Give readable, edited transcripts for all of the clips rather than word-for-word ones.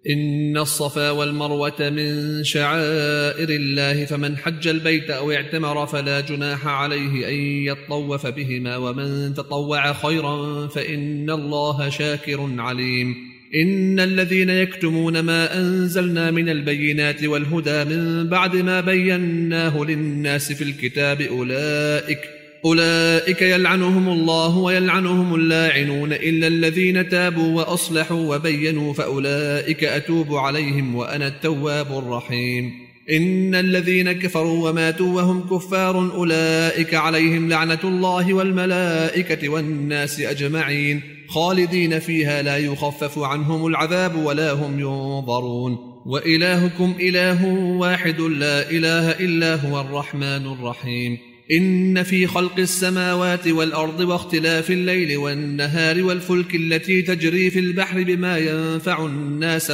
إن الصفا والمروة من شعائر الله فمن حج البيت أو اعتمر فلا جناح عليه أن يطوف بهما ومن تطوع خيرا فإن الله شاكر عليم إن الذين يكتمون ما أنزلنا من البينات والهدى من بعد ما بيناه للناس في الكتاب أولئك يلعنهم الله ويلعنهم اللاعنون إلا الذين تابوا وأصلحوا وبينوا فأولئك أتوب عليهم وأنا التواب الرحيم إن الذين كفروا وماتوا وهم كفار أولئك عليهم لعنة الله والملائكة والناس أجمعين خالدين فيها لا يخفف عنهم العذاب ولا هم ينظرون وإلهكم إله واحد لا إله إلا هو الرحمن الرحيم إن في خلق السماوات والأرض واختلاف الليل والنهار والفلك التي تجري في البحر بما ينفع الناس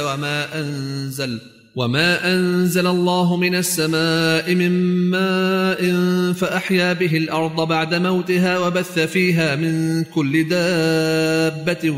وما أنزل الله من السماء من ماء فأحيا به الأرض بعد موتها وبث فيها من كل دابة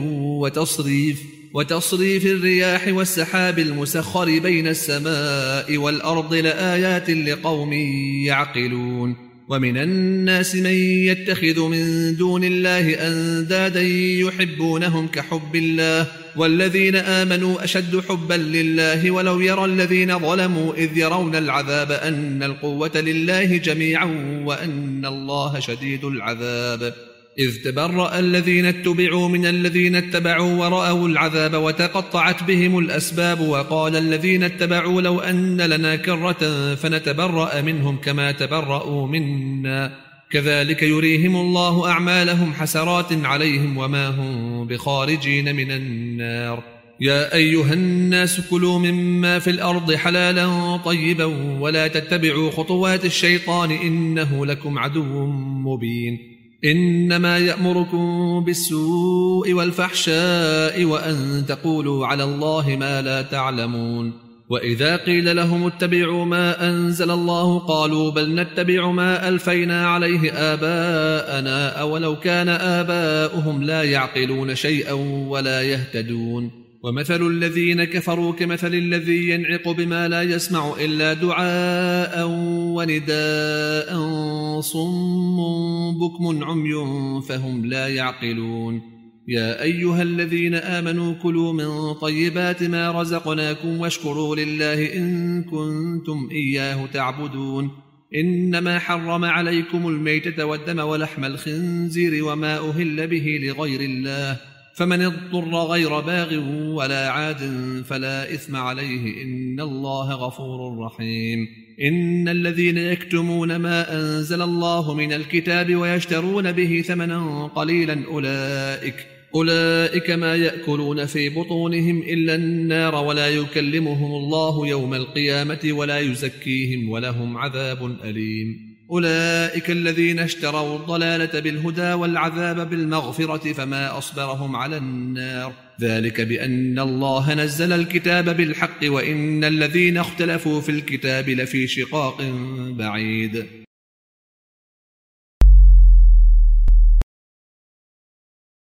وتصريف الرياح والسحاب المسخر بين السماء والأرض لآيات لقوم يعقلون ومن الناس من يتخذ من دون الله أندادا يحبونهم كحب الله والذين آمنوا أشد حبا لله ولو يرى الذين ظلموا إذ يرون العذاب أن القوة لله جميعا وأن الله شديد العذاب إذ تبرأ الذين اتبعوا من الذين اتبعوا ورأوا العذاب وتقطعت بهم الأسباب وقال الذين اتبعوا لو أن لنا كرة فنتبرأ منهم كما تبرأوا منا كذلك يريهم الله أعمالهم حسرات عليهم وما هم بخارجين من النار يا أيها الناس كلوا مما في الأرض حلالا طيبا ولا تتبعوا خطوات الشيطان إنه لكم عدو مبين إنما يأمركم بالسوء والفحشاء وأن تقولوا على الله ما لا تعلمون وإذا قيل لهم اتبعوا ما أنزل الله قالوا بل نتبع ما ألفينا عليه آباءنا أولو كان آباؤهم لا يعقلون شيئا ولا يهتدون ومثل الذين كفروا كمثل الذي ينعق بما لا يسمع إلا دعاء ونداء صم بكم عمي فهم لا يعقلون يا أيها الذين آمنوا كلوا من طيبات ما رزقناكم واشكروا لله إن كنتم إياه تعبدون إنما حرم عليكم الميتة والدم ولحم الخنزير وما أهل به لغير الله فمن اضطر غير باغ ولا عاد فلا إثم عليه إن الله غفور رحيم إن الذين يكتمون ما أنزل الله من الكتاب ويشترون به ثمنا قليلا أولئك ما يأكلون في بطونهم إلا النار ولا يكلمهم الله يوم القيامة ولا يزكيهم ولهم عذاب أليم أولئك الذين اشتروا الضلالة بالهدى والعذاب بالمغفرة فما أصبرهم على النار ذلك بأن الله نزل الكتاب بالحق وإن الذين اختلفوا في الكتاب لفي شقاق بعيد